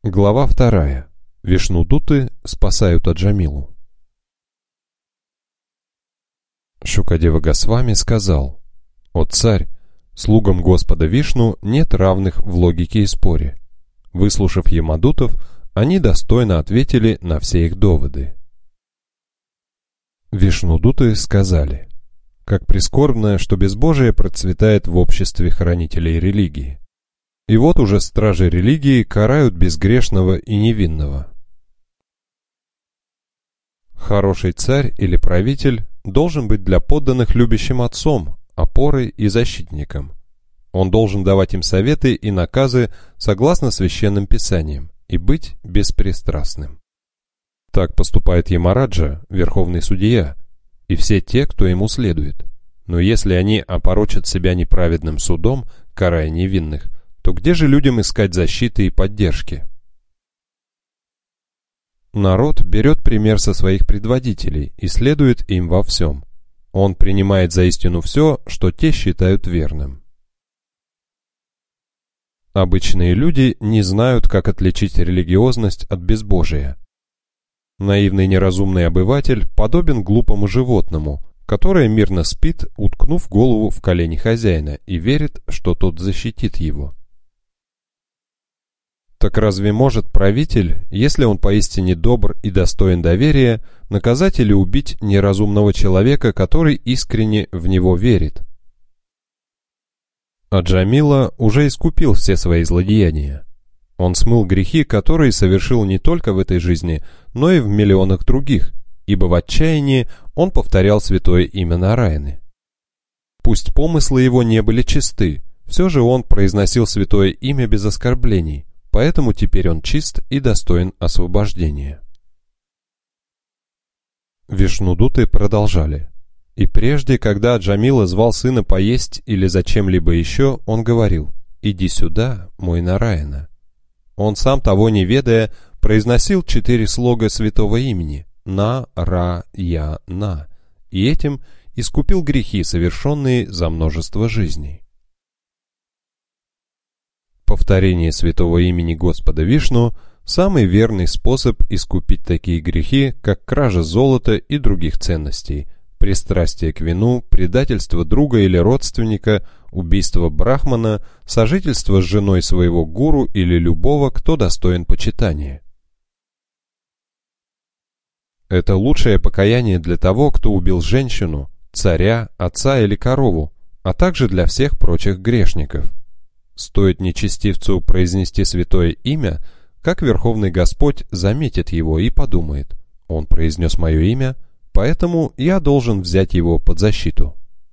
Глава 2. Вишнудуты спасают Аджамилу. Шукадева Госвами сказал: «О царь, слугам Господа Вишну нет равных в логике и споре». Выслушав Ямадутов, они достойно ответили на все их доводы. Вишнудуты сказали: «Как прискорбно, что безбожие процветает в обществе хранителей религии. И вот уже стражи религии карают безгрешного и невинного». Хороший царь или правитель должен быть для подданных любящим отцом, опорой и защитником. Он должен давать им советы и наказы согласно священным писаниям и быть беспристрастным. Так поступает Ямараджа, верховный судья, и все те, кто ему следует. Но если они опорочат себя неправедным судом, карая невинных, то где же людям искать защиты и поддержки? Народ берет пример со своих предводителей и следует им во всем. Он принимает за истину все, что те считают верным. Обычные люди не знают, как отличить религиозность от безбожия. Наивный неразумный обыватель подобен глупому животному, которое мирно спит, уткнув голову в колени хозяина, и верит, что тот защитит его. Так разве может правитель, если он поистине добр и достоин доверия, наказать или убить неразумного человека, который искренне в него верит? Аджамила уже искупил все свои злодеяния. Он смыл грехи, которые совершил не только в этой жизни, но и в миллионах других, ибо в отчаянии он повторял святое имя Нараяны. Пусть помыслы его не были чисты, все же он произносил святое имя без оскорблений, поэтому теперь он чист и достоин освобождения. Вишнудуты продолжали. И прежде, когда Аджамила звал сына поесть или за чем-либо еще, он говорил: «Иди сюда, мой Нараяна». Он сам, того не ведая, произносил 4 слога святого имени На-Ра-Я-На, и этим искупил грехи, совершенные за множество жизней. Повторение святого имени Господа Вишну – самый верный способ искупить такие грехи, как кража золота и других ценностей, пристрастие к вину, предательство друга или родственника, убийство брахмана, сожительство с женой своего гуру или любого, кто достоин почитания. Это лучшее покаяние для того, кто убил женщину, царя, отца или корову, а также для всех прочих грешников. Стоит нечестивцу произнести святое имя, как Верховный Господь заметит его и подумает: «Он произнес мое имя, поэтому я должен взять его под защиту».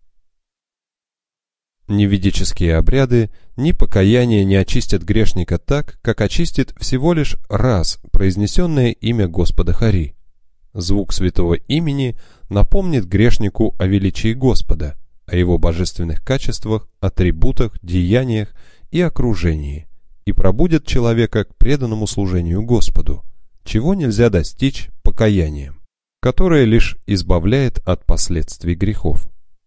Ни ведические обряды, ни покаяние не очистят грешника так, как очистит всего лишь раз произнесенное имя Господа Хари. Звук святого имени напомнит грешнику о величии Господа, о его божественных качествах, атрибутах, деяниях и окружении, и пробудет человека к преданному служению Господу, чего нельзя достичь покаянием, которое лишь избавляет от последствий грехов.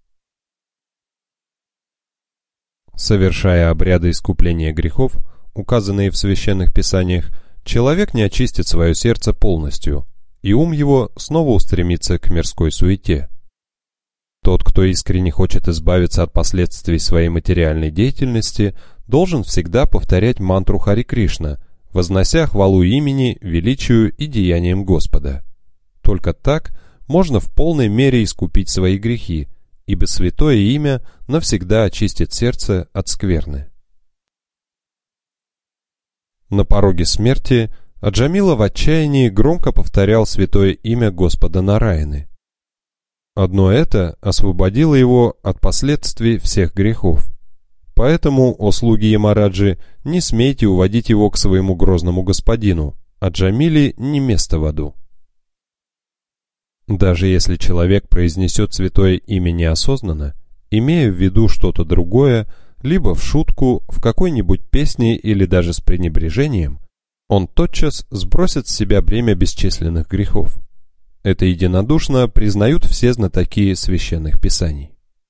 Совершая обряды искупления грехов, указанные в священных писаниях, человек не очистит свое сердце полностью, и ум его снова устремится к мирской суете. Тот, кто искренне хочет избавиться от последствий своей материальной деятельности, должен всегда повторять мантру Хари Кришна, вознося хвалу имени, величию и деяниям Господа. Только так можно в полной мере искупить свои грехи, ибо святое имя навсегда очистит сердце от скверны. На пороге смерти Аджамила в отчаянии громко повторял святое имя Господа Нараяны. Одно это освободило его от последствий всех грехов. Поэтому, о слуги Ямараджи, не смейте уводить его к своему грозному господину, Аджамиле не место в аду. Даже если человек произнесет святое имя неосознанно, имея в виду что-то другое, либо в шутку, в какой-нибудь песне или даже с пренебрежением, он тотчас сбросит с себя бремя бесчисленных грехов. Это единодушно признают все знатоки священных писаний.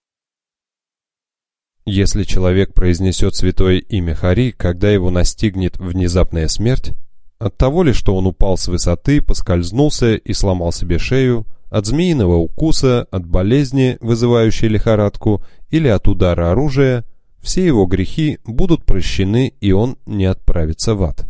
Если человек произнесет святое имя Хари, когда его настигнет внезапная смерть, От того ли, что он упал с высоты, поскользнулся и сломал себе шею, от змеиного укуса, от болезни, вызывающей лихорадку, или от удара оружия, все его грехи будут прощены, и он не отправится в ад.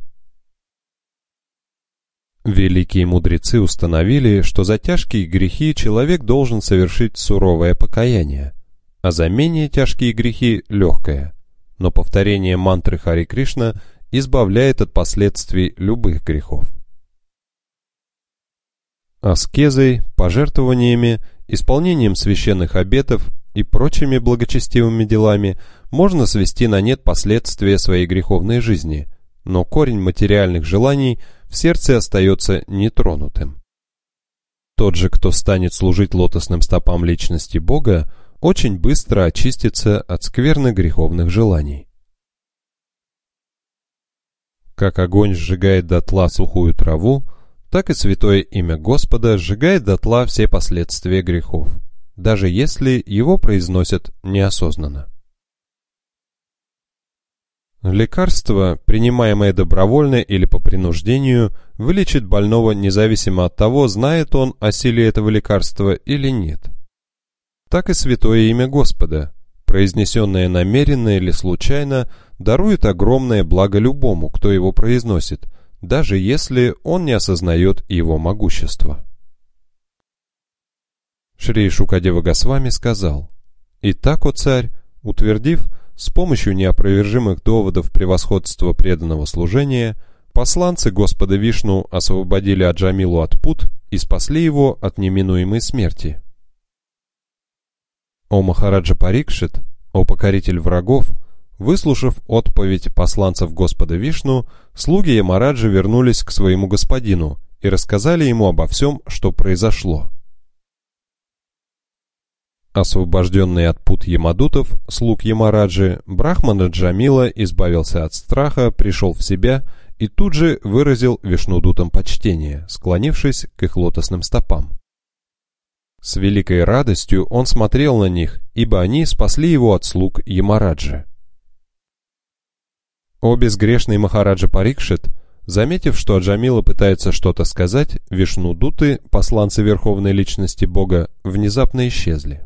Великие мудрецы установили, что за тяжкие грехи человек должен совершить суровое покаяние, а за менее тяжкие грехи – легкое. Но повторение мантры Хари Кришна избавляет от последствий любых грехов. Аскезой, пожертвованиями, исполнением священных обетов и прочими благочестивыми делами можно свести на нет последствия своей греховной жизни, но корень материальных желаний в сердце остается нетронутым. Тот же, кто станет служить лотосным стопам личности Бога, очень быстро очистится от скверных греховных желаний. Как огонь сжигает дотла сухую траву, так и святое имя Господа сжигает дотла все последствия грехов, даже если его произносят неосознанно. Лекарство, принимаемое добровольно или по принуждению, вылечит больного независимо от того, знает он о силе этого лекарства или нет. Так и святое имя Господа, произнесенное намеренно или случайно, дарует огромное благо любому, кто его произносит, даже если он не осознает его могущества. Шри Шукадева Госвами сказал: «Итак, о царь, утвердив с помощью неопровержимых доводов превосходства преданного служения, посланцы Господа Вишну освободили Аджамилу от пут и спасли его от неминуемой смерти. О Махараджа Парикшит, о покоритель врагов, выслушав отповедь посланцев Господа Вишну, слуги Ямараджи вернулись к своему господину и рассказали ему обо всем, что произошло. Освобожденный от пут Ямадутов, слуг Ямараджи, Брахмана Джамила избавился от страха, пришел в себя и тут же выразил Вишнудутам почтение, склонившись к их лотосным стопам. С великой радостью он смотрел на них, ибо они спасли его от слуг Ямараджи. О безгрешный Махараджа Парикшит, заметив, что Аджамила пытается что-то сказать, Вишнудуты, посланцы Верховной Личности Бога, внезапно исчезли.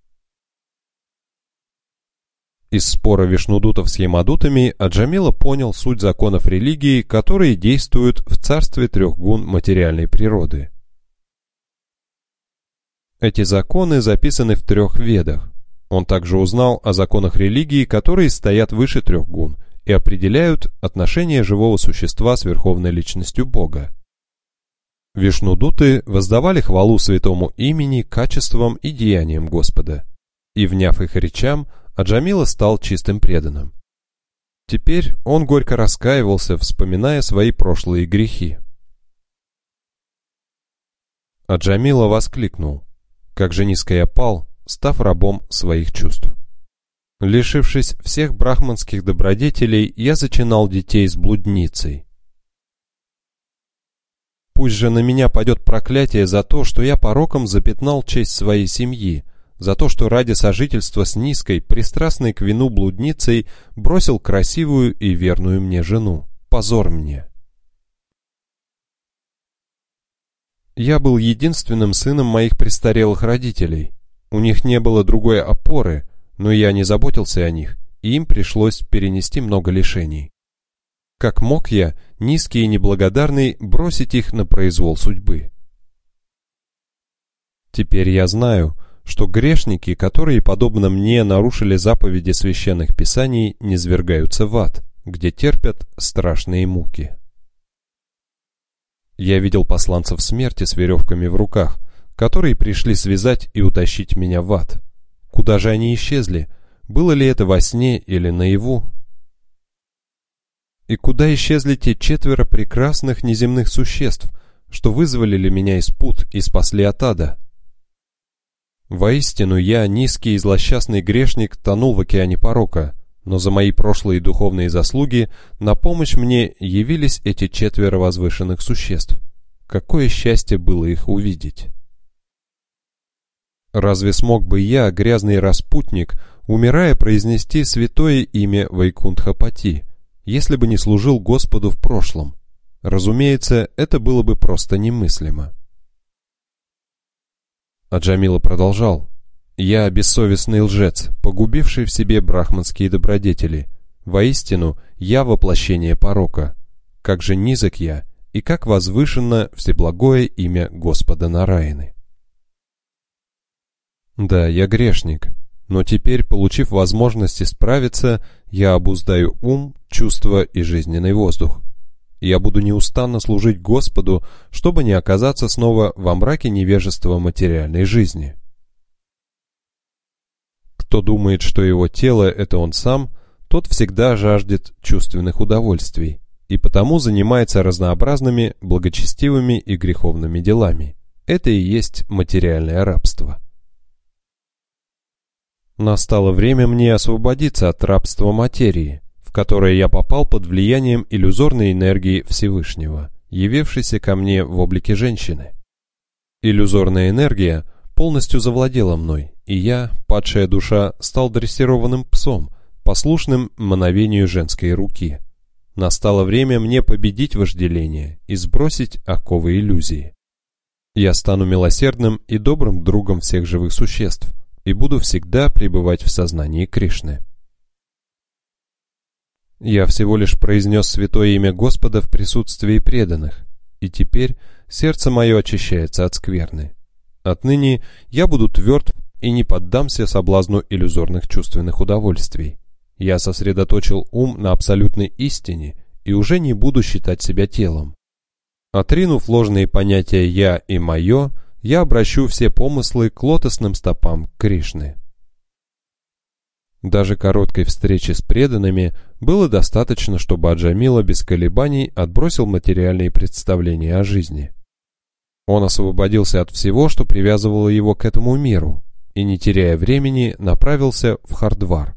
Из спора Вишнудутов с Ямадутами Аджамила понял суть законов религии, которые действуют в царстве трех гун материальной природы. Эти законы записаны в трех ведах. Он также узнал о законах религии, которые стоят выше трех гун и определяют отношение живого существа с Верховной Личностью Бога. Вишнудуты воздавали хвалу святому имени, качествам и деяниям Господа, и, вняв их речам, Аджамила стал чистым преданным. Теперь он горько раскаивался, вспоминая свои прошлые грехи. Аджамила воскликнул: «Как же низко я пал, став рабом своих чувств! Лишившись всех брахманских добродетелей, я зачинал детей с блудницей. Пусть же на меня падет проклятие за то, что я пороком запятнал честь своей семьи, за то, что ради сожительства с низкой, пристрастной к вину блудницей бросил красивую и верную мне жену. Позор мне! Я был единственным сыном моих престарелых родителей. У них не было другой опоры, но я не заботился о них, и им пришлось перенести много лишений. Как мог я, низкий и неблагодарный, бросить их на произвол судьбы? Теперь я знаю, что грешники, которые, подобно мне, нарушили заповеди священных писаний, низвергаются в ад, где терпят страшные муки. Я видел посланцев смерти с веревками в руках, которые пришли связать и утащить меня в ад. Куда же они исчезли? Было ли это во сне или наяву? И куда исчезли те 4 прекрасных неземных существ, что вызволили меня из пут и спасли от ада? Воистину я, низкий и злосчастный грешник, тонул в океане порока, но за мои прошлые духовные заслуги на помощь мне явились эти 4 возвышенных существ. Какое счастье было их увидеть! Разве смог бы я, грязный распутник, умирая, произнести святое имя Вайкунтхапати, если бы не служил Господу в прошлом? Разумеется, это было бы просто немыслимо. Аджамила продолжал. «Я бессовестный лжец, погубивший в себе брахманские добродетели. Воистину, я воплощение порока. Как же низок я, и как возвышенно всеблагое имя Господа Нараяны». Да, я грешник, но теперь, получив возможность исправиться, я обуздаю ум, чувства и жизненный воздух. Я буду неустанно служить Господу, чтобы не оказаться снова во мраке невежества материальной жизни. Кто думает, что его тело – это он сам, тот всегда жаждет чувственных удовольствий и потому занимается разнообразными благочестивыми и греховными делами. Это и есть материальное рабство. Настало время мне освободиться от рабства материи, в которое я попал под влиянием иллюзорной энергии Всевышнего, явившейся ко мне в облике женщины. Иллюзорная энергия полностью завладела мной, и я, падшая душа, стал дрессированным псом, послушным мановению женской руки. Настало время мне победить вожделение и сбросить оковы иллюзии. Я стану милосердным и добрым другом всех живых существ и буду всегда пребывать в сознании Кришны. Я всего лишь произнес святое имя Господа в присутствии преданных, и теперь сердце мое очищается от скверны. Отныне я буду тверд и не поддамся соблазну иллюзорных чувственных удовольствий. Я сосредоточил ум на абсолютной истине и уже не буду считать себя телом. Отринув ложные понятия «я» и «моё», я обращу все помыслы к лотосным стопам Кришны. Даже короткой встречи с преданными было достаточно, чтобы Аджамила без колебаний отбросил материальные представления о жизни. Он освободился от всего, что привязывало его к этому миру, и, не теряя времени, направился в Хардвар.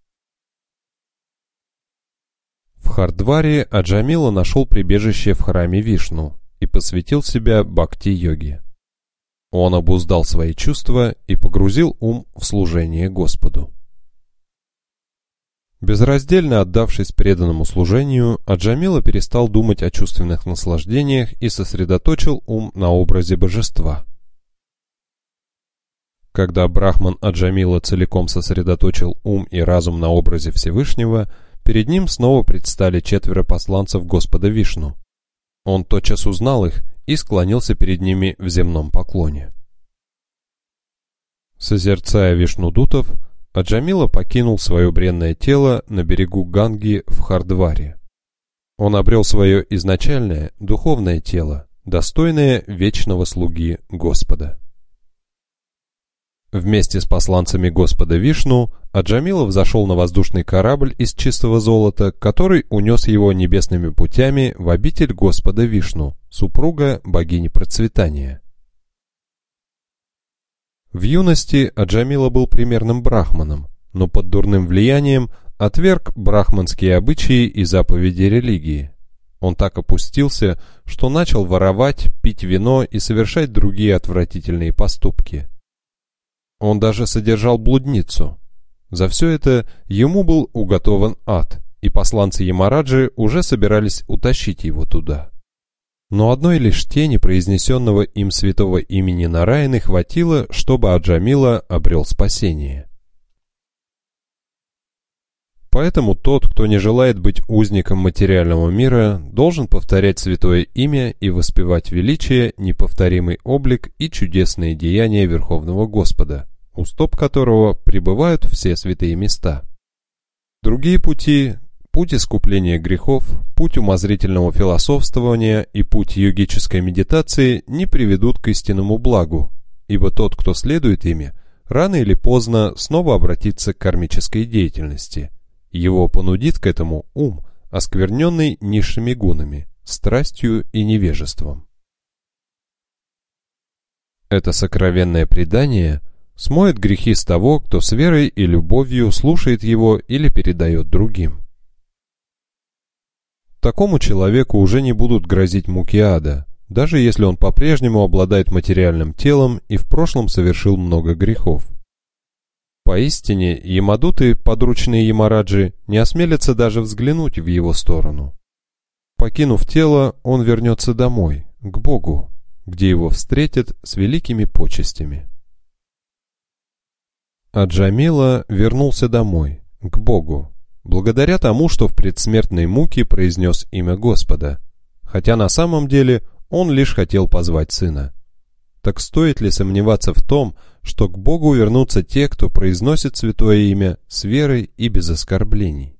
В Хардваре Аджамила нашел прибежище в храме Вишну и посвятил себя бхакти-йоге. Он обуздал свои чувства и погрузил ум в служение Господу. Безраздельно отдавшись преданному служению, Аджамила перестал думать о чувственных наслаждениях и сосредоточил ум на образе божества. Когда брахман Аджамила целиком сосредоточил ум и разум на образе Всевышнего, перед ним снова предстали 4 посланцев Господа Вишну. Он тотчас узнал их и склонился перед ними в земном поклоне. Созерцая вишнудутов, Аджамила покинул свое бренное тело на берегу Ганги в Хардваре. Он обрел свое изначальное духовное тело, достойное вечного слуги Господа. Вместе с посланцами Господа Вишну Аджамила взошел на воздушный корабль из чистого золота, который унес его небесными путями в обитель Господа Вишну, супруга богини процветания. В юности Аджамила был примерным брахманом, но под дурным влиянием отверг брахманские обычаи и заповеди религии. Он так опустился, что начал воровать, пить вино и совершать другие отвратительные поступки. Он даже содержал блудницу. За все это ему был уготован ад, и посланцы Ямараджи уже собирались утащить его туда. Но одной лишь тени произнесенного им святого имени Нараяны хватило, чтобы Аджамила обрел спасение. Поэтому тот, кто не желает быть узником материального мира, должен повторять святое имя и воспевать величие, неповторимый облик и чудесные деяния Верховного Господа, у стоп которого пребывают все святые места. Другие пути – путь искупления грехов, путь умозрительного философствования и путь йогической медитации не приведут к истинному благу, ибо тот, кто следует ими, рано или поздно снова обратится к кармической деятельности. Его понудит к этому ум, оскверненный низшими гунами, страстью и невежеством. Это сокровенное предание смоет грехи с того, кто с верой и любовью слушает его или передает другим. Такому человеку уже не будут грозить муки ада, даже если он по-прежнему обладает материальным телом и в прошлом совершил много грехов. Поистине, ямадуты, подручные Ямараджи, не осмелятся даже взглянуть в его сторону. покинув тело, он вернется домой, к Богу, где его встретят с великими почестями. А Джамила вернулся домой, к Богу, благодаря тому, что в предсмертной муке произнес имя Господа, хотя на самом деле он лишь хотел позвать сына. Так стоит ли сомневаться в том, что к Богу вернутся те, кто произносит святое имя с верой и без оскорблений?